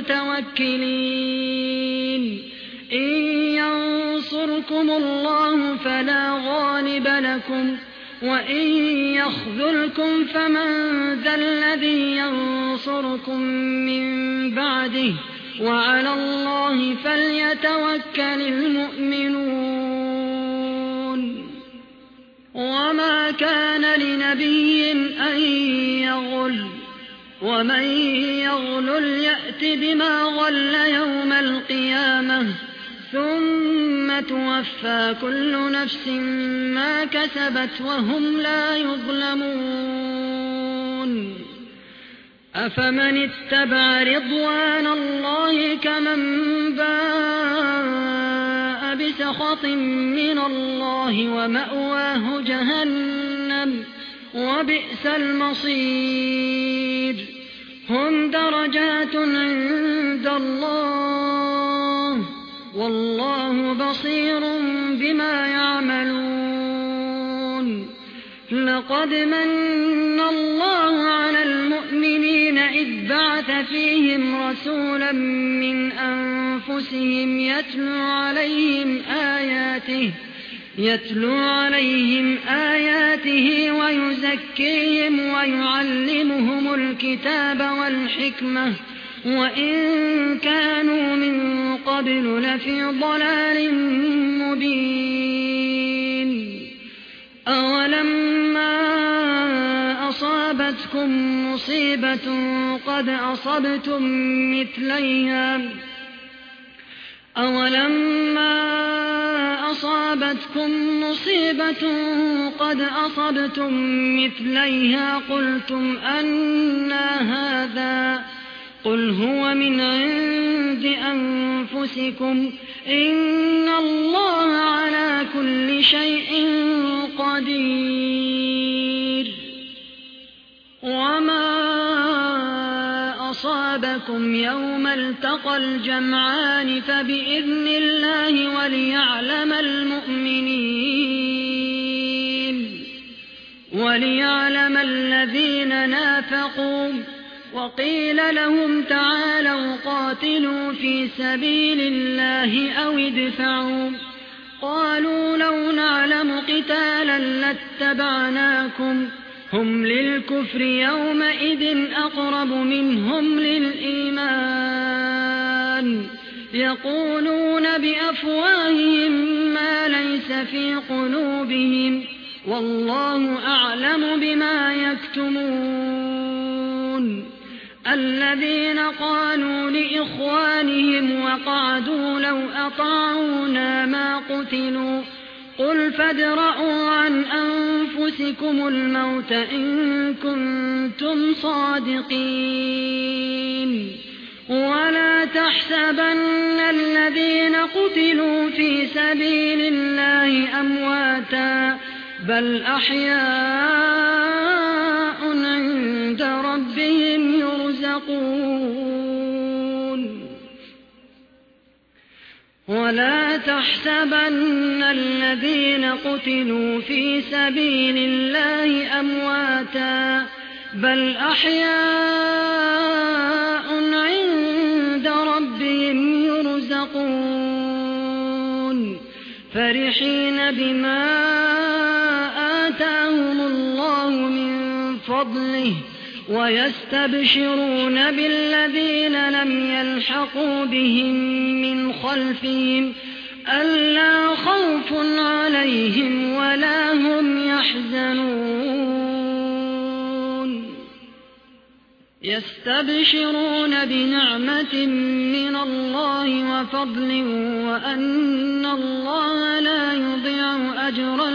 المتوكلين. إن ينصركم الله فلا غالب لكم وإن يخذلكم فمن ذا الذي ينصركم من بعده وعلى الله فليتوكل المؤمنون. وما كان لنبي أن يغل ومن يغلل يأت بما غل يوم القيامة ثم توفى كل نفس ما كسبت وهم لا يظلمون. أفمن اتبع رضوان الله كمن باء بسخط من الله ومأواه جهنم وبئس المصير. هم درجات عند الله والله بصير بما يعملون. لقد من الله على المؤمنين إذ بعث فيهم رسولا من أنفسهم يتلو عليهم آياته ويزكيهم ويعلمهم الكتاب والحكمة وإن كانوا من قبل لفي ضلال مبين. أولما أصابتكم مصيبة قد أصبتم مثليها قلتم أنى هذا قل هو من عند أنفسكم إن الله على كل شيء قدير. وما أصابكم يوم التقى الجمعان فبإذن الله وليعلم الذين نافقوا. وقيل لهم تعالوا قاتلوا في سبيل الله أو ادفعوا قالوا لو نعلم قتالا لاتبعناكم هم للكفر يومئذ أقرب منهم للإيمان يقولون بأفواههم ما ليس في قلوبهم والله أعلم بما يكتمون. الذين قالوا لإخوانهم وقعدوا لو أطاعونا ما قتلوا قل فادرءوا عن أنفسكم الموت إن كنتم صادقين. ولا تحسبن الذين قتلوا في سبيل الله أمواتا بل أحياء عند ربهم يرزقون ولا تحسبن الذين قتلوا في سبيل الله أمواتا بل أحياء عند ربهم يرزقون فرحين بما آتاهم الله من فضله ويستبشرون بالذين لم يلحقوا بهم من خلفهم ألا خوف عليهم ولا هم يحزنون يستبشرون بنعمة من الله وفضل وأن الله لا يضيع أجر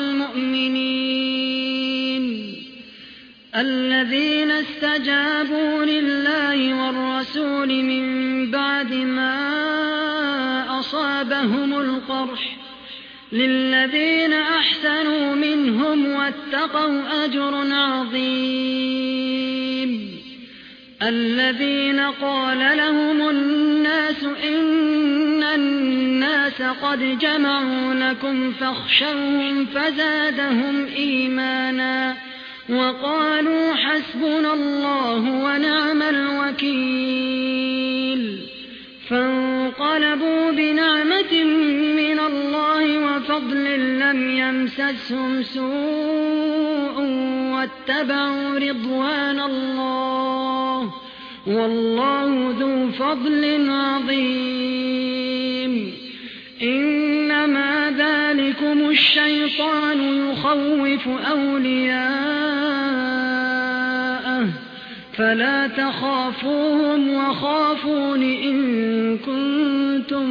المؤمنين الذين استجابوا لله والرسول من بعد ما أصابهم القرح للذين أحسنوا منهم واتقوا أجر عظيم الذين قال لهم الناس إن الناس قد جمعوا لكم فاخشوهم فزادهم إيمانا وقالوا حسبنا الله ونعم الوكيل فانقلبوا بنعمة من الله وفضل لم يمسسهم سوء واتبعوا رضوان الله والله ذو فضل عظيم إنما ذلكم الشيطان يخوف أولياءه فلا تخافوهم وخافون إن كنتم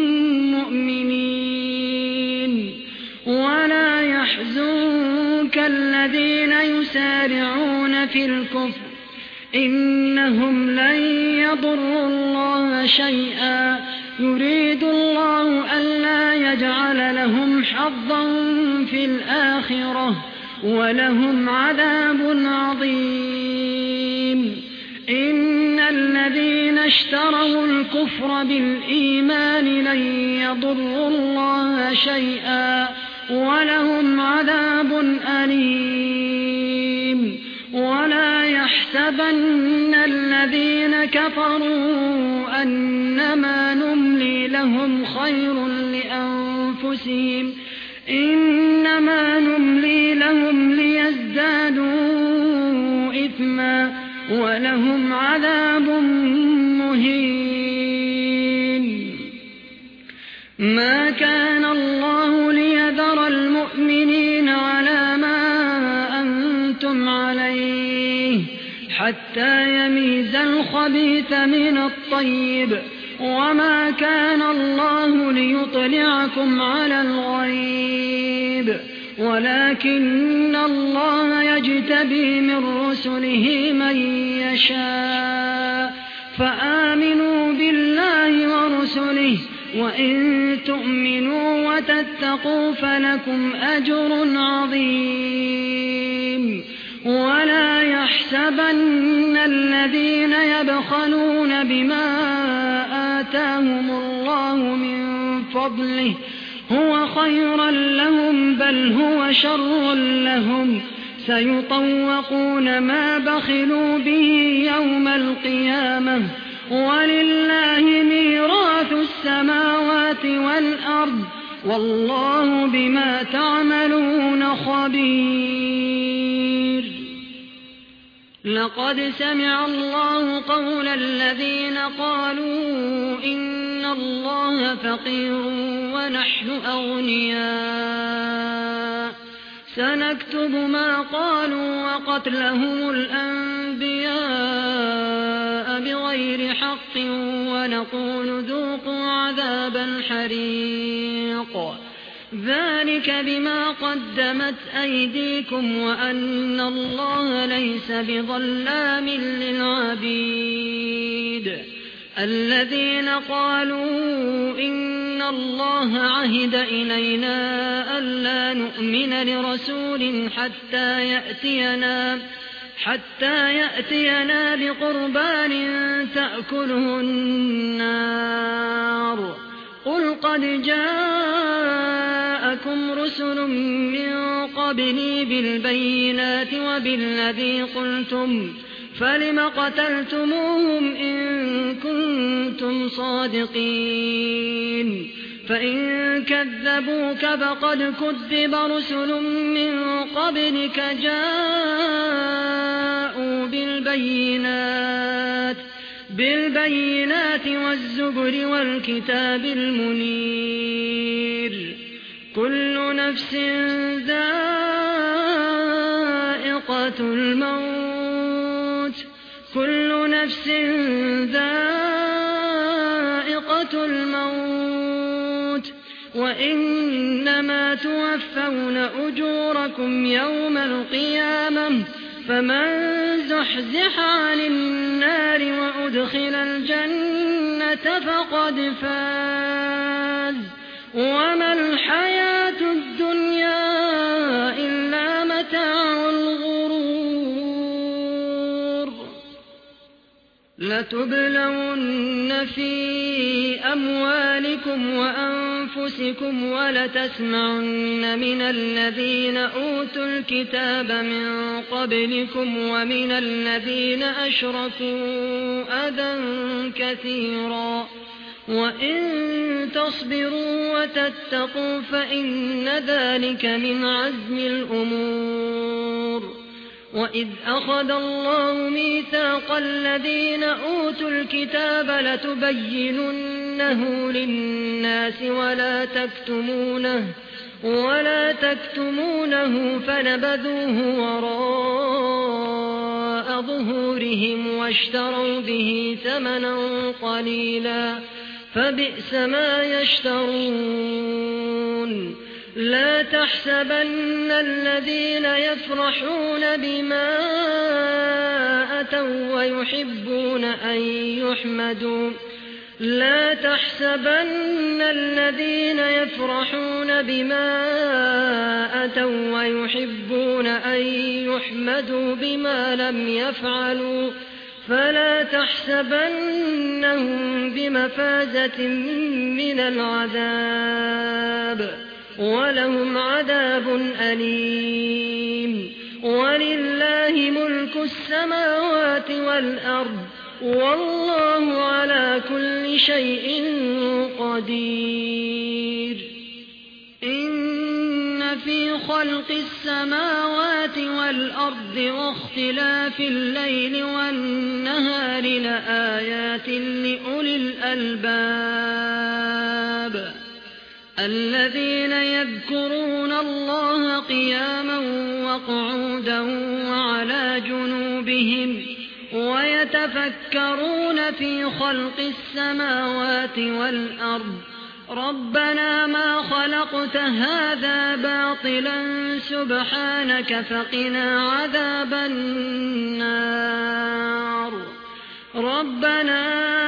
مؤمنين ولا يحزنك الذين يسارعون في الكفر إنهم لن يضروا الله شيئا يريد الله ألا يجعل لهم حظا في الآخرة ولهم عذاب عظيم إن الذين اشتروا الكفر بالإيمان لن يضروا الله شيئا ولهم عذاب أليم ولا يحسبن الذين كفروا أنما نملي لهم خير لأنفسهم إنما نملي لهم ليزدادوا إثما ولهم عذاب مهين ما كان الله ليذر المؤمنين على ما أنتم عليه حتى يميز الخبيث من الطيب وما كان الله ليطلعكم على الغيب ولكن الله يجتبي من رسله من يشاء فآمنوا بالله ورسله وإن تؤمنوا وتتقوا فلكم أجر عظيم ولا يحسبن الذين يبخلون بما آتاهم الله من فضله هو خيرا لهم بل هو شر لهم سيطوقون ما بخلوا به يوم القيامة ولله ميراث السماوات والأرض والله بما تعملون خبير لقد سمع الله قول الذين قالوا إن الله فقير ونحن أغنياء سنكتب ما قالوا وقتلهم الأنبياء بغير حق ونقول ذوقوا عذاب الحريق ذلك بما قدمت أيديكم وأن الله ليس بظلام للعبيد الذين قالوا إن الله عهد إلينا ألا نؤمن لرسول حتى يأتينا بقربان تأكله النار قل قد جاءكم رسل من قبلي بالبينات وبالذي قلتم فلم قتلتموهم إن كنتم صادقين فإن كذبوك فقد كذب رسل من قبلك جاءوا بالبينات والزبر والكتاب المنير كل نفس ذائقة الموت وإنما توفون أجوركم يوم القيامة فمن زحزح عن النار وأدخل الجنة فقد فاز وما الحياة الدنيا إلا متاع الغرور لتبلون في أموالكم وأنفسكم ولتسمعن من الذين أوتوا الكتاب من قبلكم ومن الذين أشركوا أذى كثيرا وإن تصبروا وتتقوا فإن ذلك من عزم الأمور وإذ أخذ الله ميثاق الذين أوتوا الكتاب لتبيننه للناس ولا تكتمونه فنبذوه وراء ظهورهم واشتروا به ثمنا قليلا فبئس ما يشترون لا تحسبن الذين يفرحون بما أتوا ويحبون أن يحمدوا بما لم يفعلوا فلا تحسبنهم بمفازة من العذاب ولهم عذاب أليم ولله ملك السماوات والأرض والله على كل شيء قدير إن في خلق السماوات والأرض واختلاف الليل والنهار لآيات لأولي الألباب الذين يذكرون الله قياما وقعودا وعلى جنوبهم ويتفكرون في خلق السماوات والأرض ربنا ما خلقت هذا باطلا سبحانك فقنا عذاب النار ربنا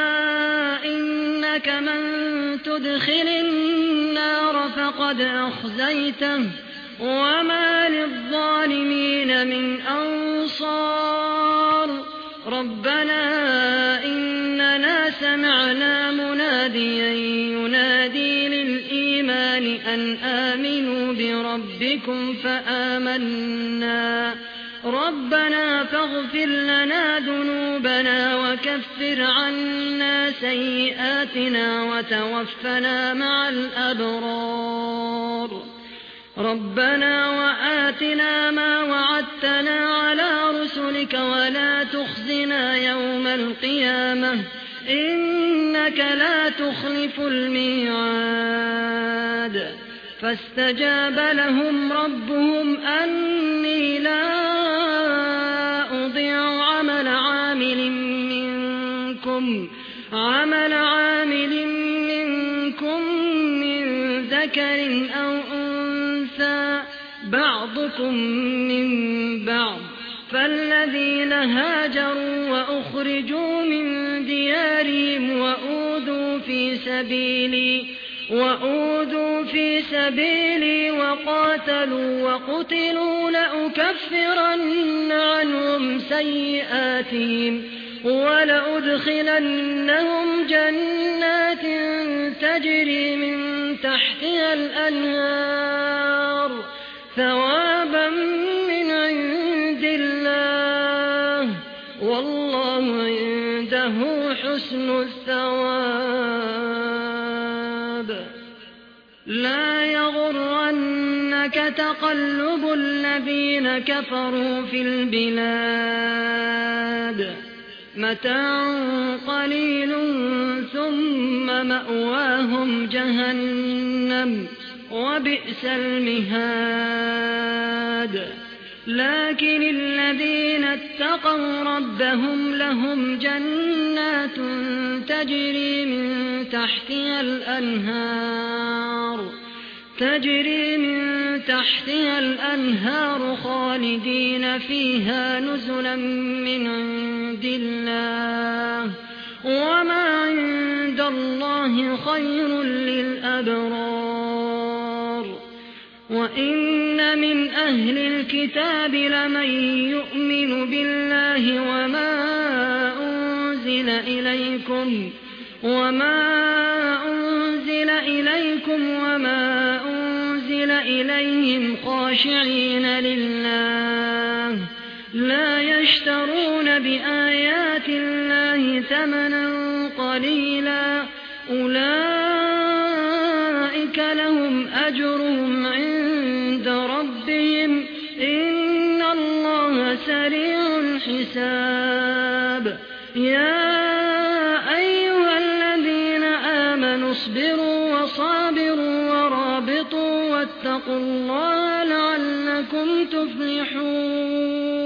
إنك من تدخل النار فقد أخزيته وما للظالمين من أنصار ربنا إننا سمعنا مناديا ينادي للإيمان أن آمنوا بربكم فآمنا ربنا فاغفر لنا ذنوبنا وكفر عنا سيئاتنا وتوفنا مع الأبرار ربنا وآتنا ما وعدتنا على رسلك ولا تخزنا يوم القيامة إنك لا تخلف الميعاد فاستجاب لهم ربهم أني لا أضيع عمل عامل منكم من ذكر أو أنثى بعضكم من بعض فالذين هاجروا وأخرجوا من ديارهم وأوذوا في سبيلي وقاتلوا وقتلوا لأكفرن عنهم سيئاتهم ولأدخلنهم جنات تجري من تحتها الأنهار ثوابا من عند الله والله عنده حسن الثواب. لا يغرنك تقلب الذين كفروا في البلاد متاع قليل ثم مأواهم جهنم وبئس المهاد. لكن الذين اتقوا ربهم لهم جنات تجري من تحتها الأنهار خالدين فيها نزلا من عند الله وما عند الله خير للأبرار. وإن من أهل الكتاب لمن يؤمن بالله وما أنزل إليكم وما أنزل إليهم خاشعين لله لا يشترون بآيات الله ثمنا قليلا أولئك لهم أجرهم عند ربهم إن الله سريع الحساب. يا أيها الذين آمنوا اصبروا وصابروا ورابطوا واتقوا الله لعلكم تفلحون.